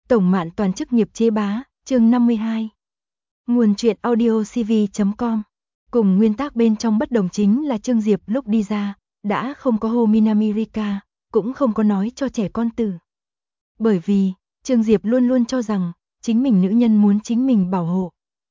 Tổng Mạn Toàn chức nghiệp chế bá, chương 52. Nguồn truyện audiocv.com. Cùng nguyên tác bên trong bất đồng chính là Trương Diệp lúc đi ra, đã không có hô Minami Rika, cũng không có nói cho trẻ con tử. Bởi vì, Trương Diệp luôn luôn cho rằng, chính mình nữ nhân muốn chính mình bảo hộ.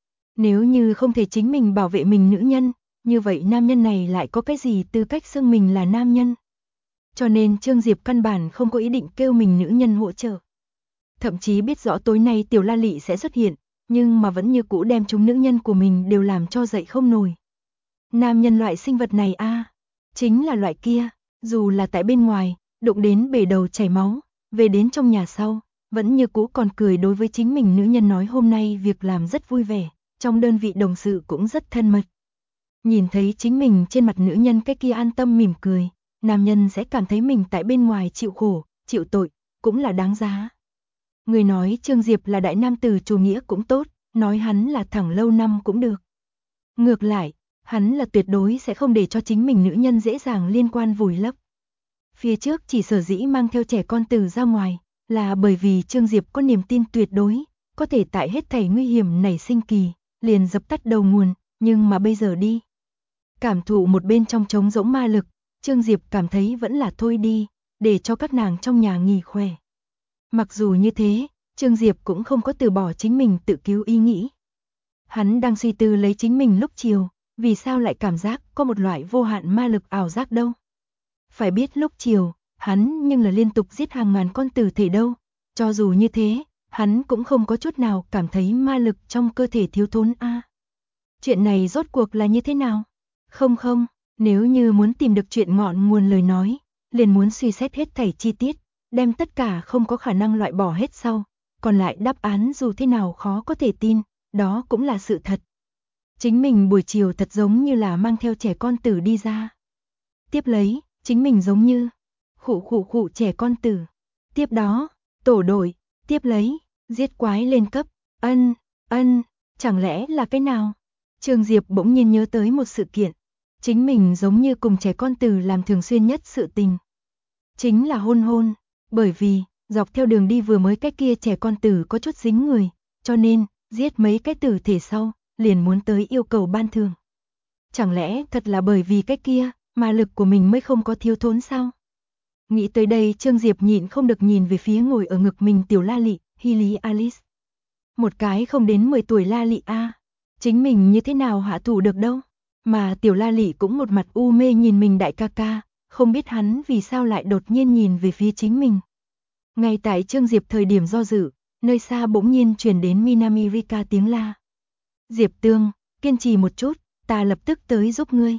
Nếu như không thể chính mình bảo vệ mình nữ nhân, như vậy nam nhân này lại có cái gì tư cách xưng mình là nam nhân. Cho nên Trương Diệp căn bản không có ý định kêu mình nữ nhân hỗ trợ. Thậm chí biết rõ tối nay Tiểu La Lị sẽ xuất hiện, nhưng mà vẫn như cũ đem chúng nữ nhân của mình đều làm cho dậy không nổi. Nam nhân loại sinh vật này chính là loại kia, dù là tại bên ngoài, đụng đến bể đầu chảy máu, về đến trong nhà sau, vẫn như cũ còn cười đối với chính mình nữ nhân nói hôm nay việc làm rất vui vẻ, trong đơn vị đồng sự cũng rất thân mật. Nhìn thấy chính mình trên mặt nữ nhân cái kia an tâm mỉm cười, nam nhân sẽ cảm thấy mình tại bên ngoài chịu khổ, chịu tội, cũng là đáng giá. Người nói Trương Diệp là đại nam tử chủ nghĩa cũng tốt, nói hắn là thẳng lâu năm cũng được. Ngược lại, hắn là tuyệt đối sẽ không để cho chính mình nữ nhân dễ dàng liên quan vùi lấp. Phía trước chỉ sở dĩ mang theo trẻ con từ ra ngoài, là bởi vì Trương Diệp có niềm tin tuyệt đối, có thể tại hết thảy nguy hiểm nảy sinh kỳ, liền dập tắt đầu nguồn, nhưng mà bây giờ đi. Cảm thụ một bên trong trống rỗng ma lực, Trương Diệp cảm thấy vẫn là thôi đi, để cho các nàng trong nhà nghỉ khỏe. Mặc dù như thế, Trương Diệp cũng không có từ bỏ chính mình tự cứu ý nghĩ. Hắn đang suy tư lấy chính mình lúc chiều, vì sao lại cảm giác có một loại vô hạn ma lực ảo giác đâu. Phải biết lúc chiều, hắn nhưng là liên tục giết hàng ngàn con tử thể đâu, cho dù như thế, hắn cũng không có chút nào cảm thấy ma lực trong cơ thể thiếu thốn Chuyện này rốt cuộc là như thế nào? Không, nếu như muốn tìm được chuyện ngọn nguồn lời nói, liền muốn suy xét hết thảy chi tiết, đem tất cả không có khả năng loại bỏ hết sau, còn lại đáp án dù thế nào khó có thể tin, đó cũng là sự thật. Chính mình buổi chiều thật giống như là mang theo trẻ con tử đi ra. Tiếp lấy, chính mình giống như khụ trẻ con tử. Tiếp đó, tổ đội, tiếp lấy, giết quái lên cấp, chẳng lẽ là cái nào? Trương Diệp bỗng nhiên nhớ tới một sự kiện. Chính mình giống như cùng trẻ con tử làm thường xuyên nhất sự tình. Chính là hôn, bởi vì, dọc theo đường đi vừa mới cái kia trẻ con tử có chút dính người, cho nên, giết mấy cái tử thể sau, liền muốn tới yêu cầu ban thưởng. Chẳng lẽ thật là bởi vì cái kia, mà lực của mình mới không có thiếu thốn sao? Nghĩ tới đây Trương Diệp nhịn không được nhìn về phía ngồi ở ngực mình Tiểu La Lị, Hy Lý Alice. Một cái không đến 10 tuổi La Lị chính mình như thế nào hạ thủ được đâu. Mà Tiểu La Lị cũng một mặt u mê nhìn mình đại ca ca, không biết hắn vì sao lại đột nhiên nhìn về phía chính mình. Ngay tại Trương Diệp thời điểm do dự, nơi xa bỗng nhiên truyền đến Minami Rika tiếng la. Diệp Tương, kiên trì một chút, ta lập tức tới giúp ngươi.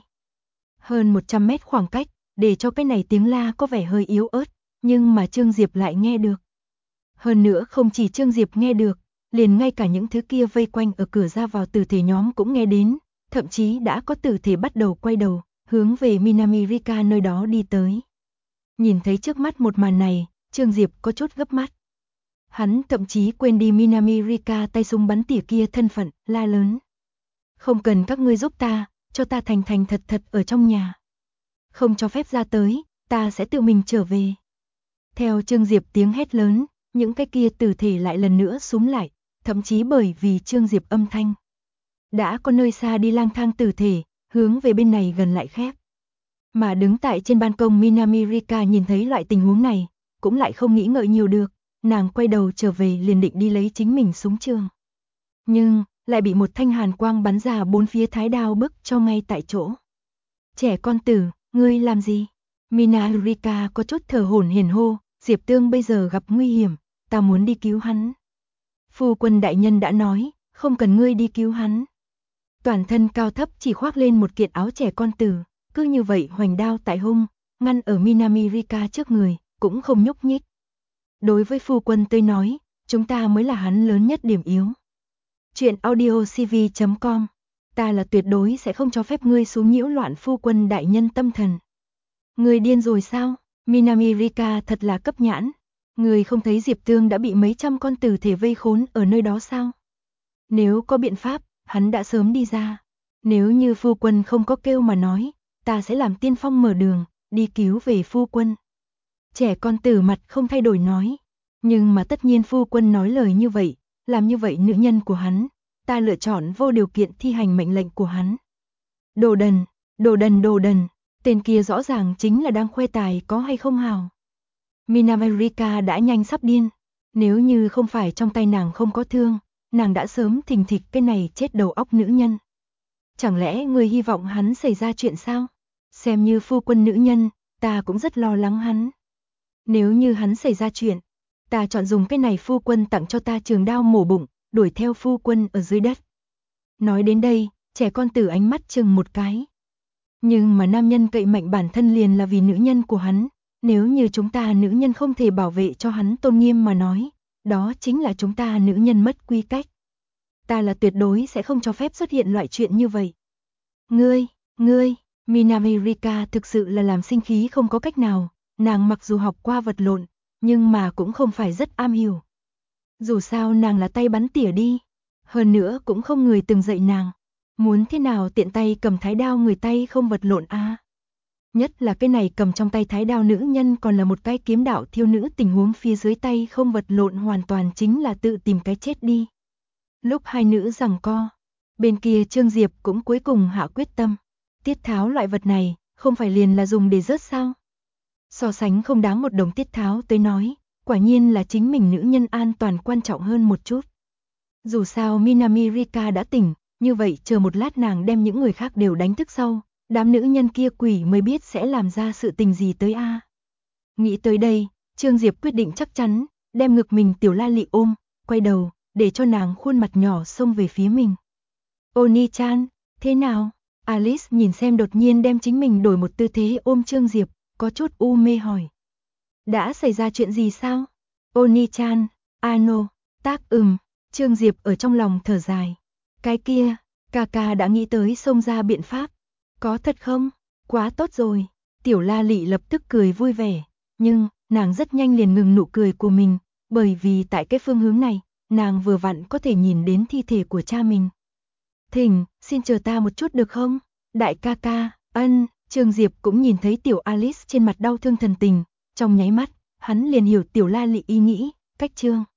Hơn 100 mét khoảng cách, để cho cái này tiếng la có vẻ hơi yếu ớt, nhưng mà Trương Diệp lại nghe được. Hơn nữa không chỉ Trương Diệp nghe được, liền ngay cả những thứ kia vây quanh ở cửa ra vào tử thể nhóm cũng nghe đến, thậm chí đã có tử thể bắt đầu quay đầu, hướng về Minami Rika nơi đó đi tới. Nhìn thấy trước mắt một màn này, Trương Diệp có chút gấp mắt. Hắn thậm chí quên đi Minami Rika tay súng bắn tỉa kia thân phận, la lớn. Không cần các ngươi giúp ta, cho ta thành thành thật thật ở trong nhà. Không cho phép ra tới, ta sẽ tự mình trở về. Theo Trương Diệp tiếng hét lớn, những cái kia tử thể lại lần nữa súng lại, thậm chí bởi vì Trương Diệp âm thanh. Đã có nơi xa đi lang thang tử thể, hướng về bên này gần lại khép. Mà đứng tại trên ban công Minami Rika nhìn thấy loại tình huống này, cũng lại không nghĩ ngợi nhiều được, nàng quay đầu trở về liền định đi lấy chính mình súng trường. Nhưng, lại bị một thanh hàn quang bắn ra bốn phía thái đao bức cho ngay tại chỗ. Trẻ con tử, ngươi làm gì? Minami Rika có chút thở hổn hển hô, Diệp Tương bây giờ gặp nguy hiểm, ta muốn đi cứu hắn. Phu quân đại nhân đã nói, không cần ngươi đi cứu hắn. Toàn thân cao thấp chỉ khoác lên một kiện áo trẻ con tử, cứ như vậy hoành đao tại hông, ngăn ở Minami Rika trước người, cũng không nhúc nhích. Đối với phu quân tôi nói, chúng ta mới là hắn lớn nhất điểm yếu. Chuyện audiocv.com. Ta là tuyệt đối sẽ không cho phép ngươi xuống nhiễu loạn phu quân đại nhân tâm thần. Ngươi điên rồi sao? Minami Rika thật là cấp nhãn. Ngươi không thấy Diệp Tương đã bị mấy trăm con tử thể vây khốn ở nơi đó sao? Nếu có biện pháp, hắn đã sớm đi ra. Nếu như phu quân không có kêu mà nói, ta sẽ làm tiên phong mở đường, đi cứu về phu quân. Trẻ con tử mặt không thay đổi nói. Nhưng mà tất nhiên phu quân nói lời như vậy, làm như vậy nữ nhân của hắn, ta lựa chọn vô điều kiện thi hành mệnh lệnh của hắn. Đồ đần, đồ đần đồ đần, tên kia rõ ràng chính là đang khoe tài có hay không hào. Minamarika đã nhanh sắp điên, nếu như không phải trong tay nàng không có thương, nàng đã sớm thình thịch cái này chết đầu óc nữ nhân. Chẳng lẽ ngươi hy vọng hắn xảy ra chuyện sao? Xem như phu quân nữ nhân, ta cũng rất lo lắng hắn. Nếu như hắn xảy ra chuyện, ta chọn dùng cái này phu quân tặng cho ta trường đao mổ bụng, đuổi theo phu quân ở dưới đất. Nói đến đây, trẻ con tử ánh mắt chừng một cái. Nhưng mà nam nhân cậy mạnh bản thân liền là vì nữ nhân của hắn, nếu như chúng ta nữ nhân không thể bảo vệ cho hắn tôn nghiêm mà nói, đó chính là chúng ta nữ nhân mất quy cách. Ta là tuyệt đối sẽ không cho phép xuất hiện loại chuyện như vậy. Ngươi, Minamarika thực sự là làm sinh khí không có cách nào, nàng mặc dù học qua vật lộn, nhưng mà cũng không phải rất am hiểu. Dù sao nàng là tay bắn tỉa đi, hơn nữa cũng không người từng dạy nàng. Muốn thế nào tiện tay cầm thái đao người tay không vật lộn a? Nhất là cái này cầm trong tay thái đao nữ nhân còn là một cái kiếm đạo thiêu nữ, tình huống phía dưới tay không vật lộn hoàn toàn chính là tự tìm cái chết đi. Lúc hai nữ giằng co, bên kia Trương Diệp cũng cuối cùng hạ quyết tâm. Tiết tháo loại vật này, không phải liền là dùng để rớt sao? So sánh không đáng một đồng tiết tháo tới nói, quả nhiên là chính mình nữ nhân an toàn quan trọng hơn một chút. Dù sao Minamarika đã tỉnh, như vậy chờ một lát nàng đem những người khác đều đánh thức sau, đám nữ nhân kia quỷ mới biết sẽ làm ra sự tình gì tới a. Nghĩ tới đây, Trương Diệp quyết định chắc chắn, đem ngực mình tiểu La Lị ôm, quay đầu, để cho nàng khuôn mặt nhỏ xông về phía mình. Oni-chan, thế nào? Alice nhìn xem đột nhiên đem chính mình đổi một tư thế ôm Trương Diệp, có chút u mê hỏi. Đã xảy ra chuyện gì sao? Oni-chan, ano, tác Trương Diệp ở trong lòng thở dài. Cái kia, ca đã nghĩ tới xông ra biện pháp. Có thật không? Quá tốt rồi. Tiểu La Lị lập tức cười vui vẻ, nhưng nàng rất nhanh liền ngừng nụ cười của mình, bởi vì tại cái phương hướng này, nàng vừa vặn có thể nhìn đến thi thể của cha mình. Thỉnh, xin chờ ta một chút được không? Đại ca, ân, Trương Diệp cũng nhìn thấy tiểu Alice trên mặt đau thương thần tình, trong nháy mắt, hắn liền hiểu tiểu La Lị ý nghĩ, cách Trương